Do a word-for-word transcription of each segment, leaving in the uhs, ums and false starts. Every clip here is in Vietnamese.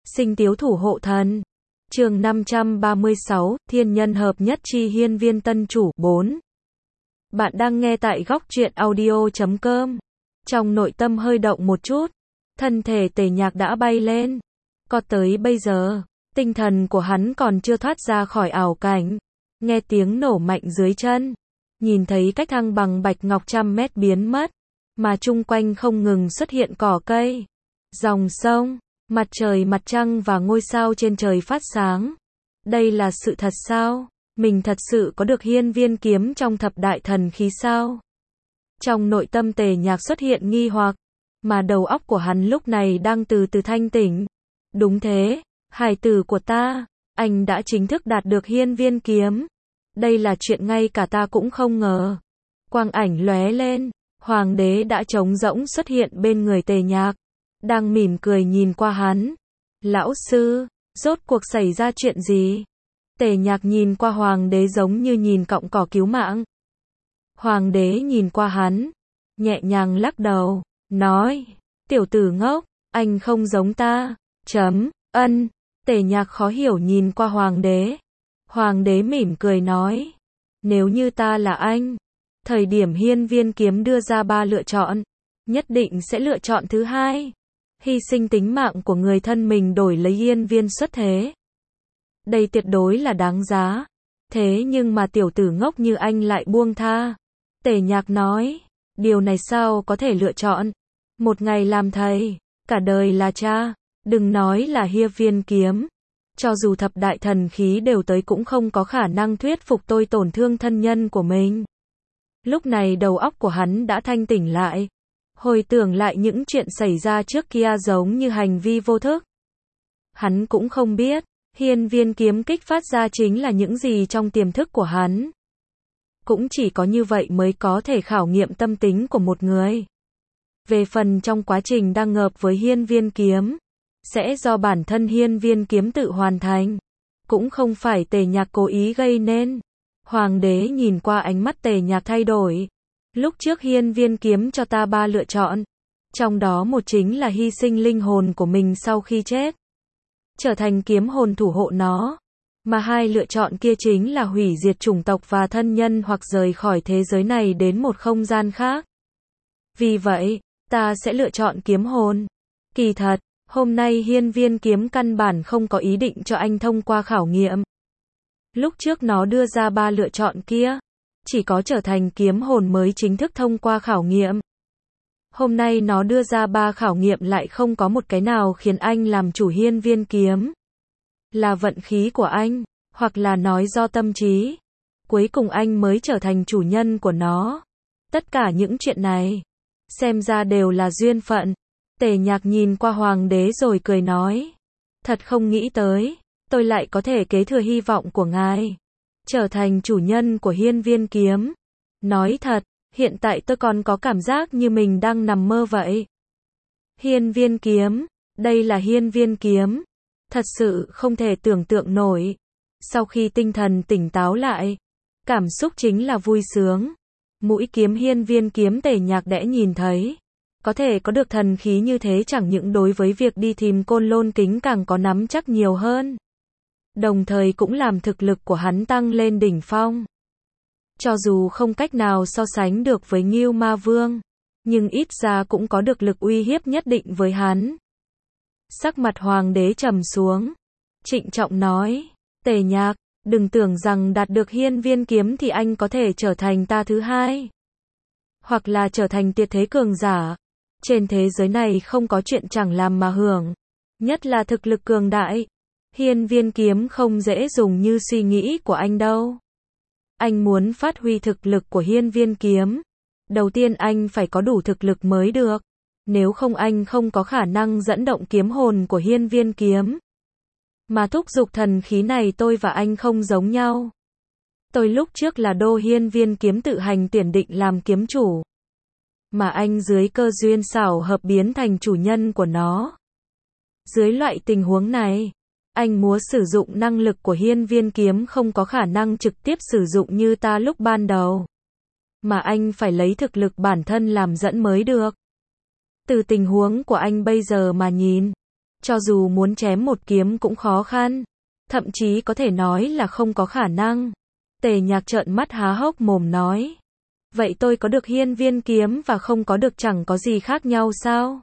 Sinh tiếu thủ hộ thần. Chương năm trăm ba mươi sáu, Thiên nhân hợp nhất chi hiên viên tân chủ. bốn. Bạn đang nghe tại góc truyện audio chấm com. Trong nội tâm hơi động một chút, thân thể Tề Nhạc đã bay lên. Có tới bây giờ, tinh thần của hắn còn chưa thoát ra khỏi ảo cảnh. Nghe tiếng nổ mạnh dưới chân, nhìn thấy cách thăng bằng bạch ngọc trăm mét biến mất, mà chung quanh không ngừng xuất hiện cỏ cây, dòng sông, mặt trời mặt trăng và ngôi sao trên trời phát sáng. Đây là sự thật sao? Mình thật sự có được hiên viên kiếm trong thập đại thần khí sao? Trong nội tâm Tề Nhạc xuất hiện nghi hoặc, mà đầu óc của hắn lúc này đang từ từ thanh tỉnh. Đúng thế, hài tử của ta, anh đã chính thức đạt được hiên viên kiếm. Đây là chuyện ngay cả ta cũng không ngờ. Quang ảnh lóe lên, hoàng đế đã trống rỗng xuất hiện bên người Tề Nhạc, đang mỉm cười nhìn qua hắn. Lão sư, rốt cuộc xảy ra chuyện gì? Tề Nhạc nhìn qua hoàng đế giống như nhìn cọng cỏ cứu mạng. Hoàng đế nhìn qua hắn, nhẹ nhàng lắc đầu, nói, tiểu tử ngốc, anh không giống ta. Chấm, ân. Tề Nhạc khó hiểu nhìn qua hoàng đế. Hoàng đế mỉm cười nói, nếu như ta là anh, thời điểm hiên viên kiếm đưa ra ba lựa chọn, nhất định sẽ lựa chọn thứ hai. Hy sinh tính mạng của người thân mình đổi lấy hiên viên xuất thế. Đây tuyệt đối là đáng giá. Thế nhưng mà tiểu tử ngốc như anh lại buông tha. Tề Nhạc nói, điều này sao có thể lựa chọn? Một ngày làm thầy, cả đời là cha. Đừng nói là hiên viên kiếm, cho dù thập đại thần khí đều tới cũng không có khả năng thuyết phục tôi tổn thương thân nhân của mình. Lúc này đầu óc của hắn đã thanh tỉnh lại, hồi tưởng lại những chuyện xảy ra trước kia giống như hành vi vô thức. Hắn cũng không biết, hiên viên kiếm kích phát ra chính là những gì trong tiềm thức của hắn. Cũng chỉ có như vậy mới có thể khảo nghiệm tâm tính của một người. Về phần trong quá trình đang ngợp với hiên viên kiếm, sẽ do bản thân hiên viên kiếm tự hoàn thành. Cũng không phải Tề Nhạc cố ý gây nên. Hoàng đế nhìn qua ánh mắt Tề Nhạc thay đổi. Lúc trước hiên viên kiếm cho ta ba lựa chọn. Trong đó một chính là hy sinh linh hồn của mình sau khi chết, trở thành kiếm hồn thủ hộ nó. Mà hai lựa chọn kia chính là hủy diệt chủng tộc và thân nhân hoặc rời khỏi thế giới này đến một không gian khác. Vì vậy, ta sẽ lựa chọn kiếm hồn. Kỳ thật, hôm nay hiên viên kiếm căn bản không có ý định cho anh thông qua khảo nghiệm. Lúc trước nó đưa ra ba lựa chọn kia, chỉ có trở thành kiếm hồn mới chính thức thông qua khảo nghiệm. Hôm nay nó đưa ra ba khảo nghiệm lại không có một cái nào khiến anh làm chủ hiên viên kiếm. Là vận khí của anh, hoặc là nói do tâm trí. Cuối cùng anh mới trở thành chủ nhân của nó. Tất cả những chuyện này, xem ra đều là duyên phận. Tề Nhạc nhìn qua hoàng đế rồi cười nói, thật không nghĩ tới, tôi lại có thể kế thừa hy vọng của ngài, trở thành chủ nhân của hiên viên kiếm. Nói thật, hiện tại tôi còn có cảm giác như mình đang nằm mơ vậy. Hiên viên kiếm, đây là hiên viên kiếm. Thật sự không thể tưởng tượng nổi. Sau khi tinh thần tỉnh táo lại, cảm xúc chính là vui sướng. Mũi kiếm hiên viên kiếm Tề Nhạc đã nhìn thấy. Có thể có được thần khí như thế chẳng những đối với việc đi tìm Côn Lôn Kính càng có nắm chắc nhiều hơn. Đồng thời cũng làm thực lực của hắn tăng lên đỉnh phong. Cho dù không cách nào so sánh được với Ngưu Ma Vương, nhưng ít ra cũng có được lực uy hiếp nhất định với hắn. Sắc mặt hoàng đế trầm xuống, trịnh trọng nói, Tề Nhạc, đừng tưởng rằng đạt được hiên viên kiếm thì anh có thể trở thành ta thứ hai. Hoặc là trở thành tuyệt thế cường giả. Trên thế giới này không có chuyện chẳng làm mà hưởng. Nhất là thực lực cường đại. Hiên viên kiếm không dễ dùng như suy nghĩ của anh đâu. Anh muốn phát huy thực lực của hiên viên kiếm. Đầu tiên anh phải có đủ thực lực mới được. Nếu không anh không có khả năng dẫn động kiếm hồn của hiên viên kiếm. Mà thúc giục thần khí này tôi và anh không giống nhau. Tôi lúc trước là đô hiên viên kiếm tự hành tuyển định làm kiếm chủ. Mà anh dưới cơ duyên xảo hợp biến thành chủ nhân của nó. Dưới loại tình huống này, anh muốn sử dụng năng lực của hiên viên kiếm không có khả năng trực tiếp sử dụng như ta lúc ban đầu. Mà anh phải lấy thực lực bản thân làm dẫn mới được. Từ tình huống của anh bây giờ mà nhìn, Cho dù muốn chém một kiếm cũng khó khăn. Thậm chí có thể nói là không có khả năng. Tề Nhạc trợn mắt há hốc mồm nói. Vậy tôi có được hiên viên kiếm và không có được chẳng có gì khác nhau sao?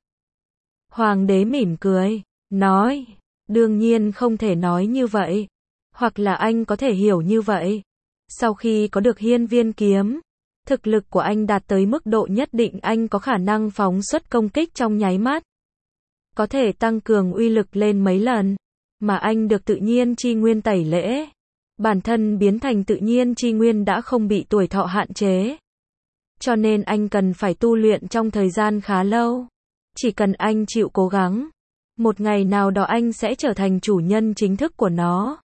Hoàng đế mỉm cười, nói. Đương nhiên không thể nói như vậy. Hoặc là anh có thể hiểu như vậy. Sau khi có được hiên viên kiếm, thực lực của anh đạt tới mức độ nhất định, anh có khả năng phóng xuất công kích trong nháy mắt. Có thể tăng cường uy lực lên mấy lần. Mà anh được tự nhiên chi nguyên tẩy lễ. Bản thân biến thành tự nhiên chi nguyên đã không bị tuổi thọ hạn chế. Cho nên anh cần phải tu luyện trong thời gian khá lâu. Chỉ cần anh chịu cố gắng, một ngày nào đó anh sẽ trở thành chủ nhân chính thức của nó.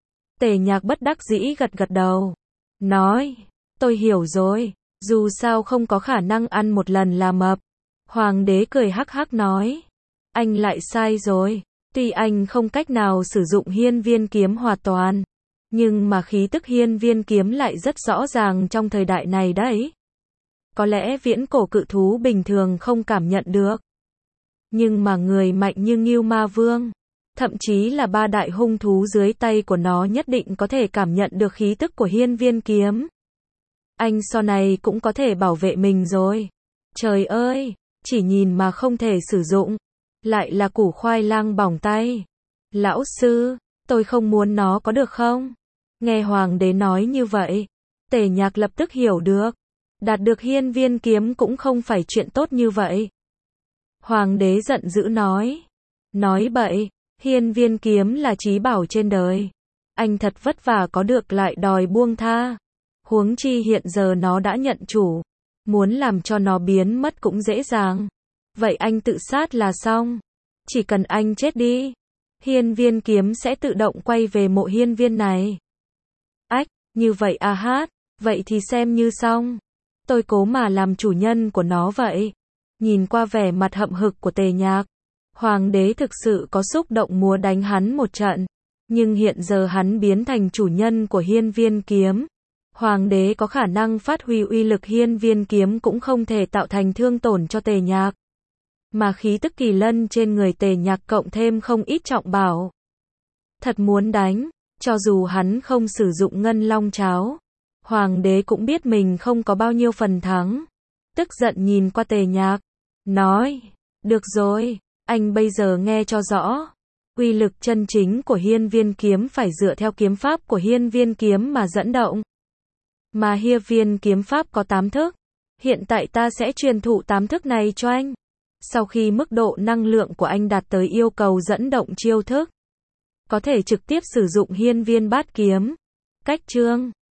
Tề Nhạc bất đắc dĩ gật gật đầu. Nói, tôi hiểu rồi, dù sao không có khả năng ăn một lần là mập. Hoàng đế cười hắc hắc nói. Anh lại sai rồi, tuy anh không cách nào sử dụng hiên viên kiếm hoàn toàn, nhưng mà khí tức hiên viên kiếm lại rất rõ ràng trong thời đại này đấy. Có lẽ viễn cổ cự thú bình thường không cảm nhận được. Nhưng mà người mạnh như Ngưu Ma Vương, thậm chí là ba đại hung thú dưới tay của nó nhất định có thể cảm nhận được khí tức của hiên viên kiếm. Anh sau này cũng có thể bảo vệ mình rồi. Trời ơi, chỉ nhìn mà không thể sử dụng. Lại là củ khoai lang bỏng tay. Lão sư, tôi không muốn nó có được không? Nghe hoàng đế nói như vậy, Tề Nhạc lập tức hiểu được. Đạt được hiên viên kiếm cũng không phải chuyện tốt như vậy. Hoàng đế giận dữ nói. Nói bậy, hiên viên kiếm là chí bảo trên đời. Anh thật vất vả có được lại đòi buông tha. Huống chi hiện giờ nó đã nhận chủ. Muốn làm cho nó biến mất cũng dễ dàng. Vậy anh tự sát là xong. Chỉ cần anh chết đi, hiên viên kiếm sẽ tự động quay về mộ hiên viên này. Ách, như vậy à hát, vậy thì xem như xong. Tôi cố mà làm chủ nhân của nó vậy. Nhìn qua vẻ mặt hậm hực của Tề Nhạc, hoàng đế thực sự có xúc động muốn đánh hắn một trận. Nhưng hiện giờ hắn biến thành chủ nhân của hiên viên kiếm. Hoàng đế có khả năng phát huy uy lực hiên viên kiếm cũng không thể tạo thành thương tổn cho Tề Nhạc. Mà khí tức kỳ lân trên người Tề Nhạc cộng thêm không ít trọng bảo. Thật muốn đánh, cho dù hắn không sử dụng ngân long cháo, hoàng đế cũng biết mình không có bao nhiêu phần thắng. Tức giận nhìn qua Tề Nhạc, nói, được rồi, anh bây giờ nghe cho rõ. Uy lực chân chính của hiên viên kiếm phải dựa theo kiếm pháp của hiên viên kiếm mà dẫn động. Mà hiên viên kiếm pháp có tám thức. Hiện tại ta sẽ truyền thụ tám thức này cho anh. Sau khi mức độ năng lượng của anh đạt tới yêu cầu dẫn động chiêu thức, có thể trực tiếp sử dụng hiên viên bát kiếm. Cách chương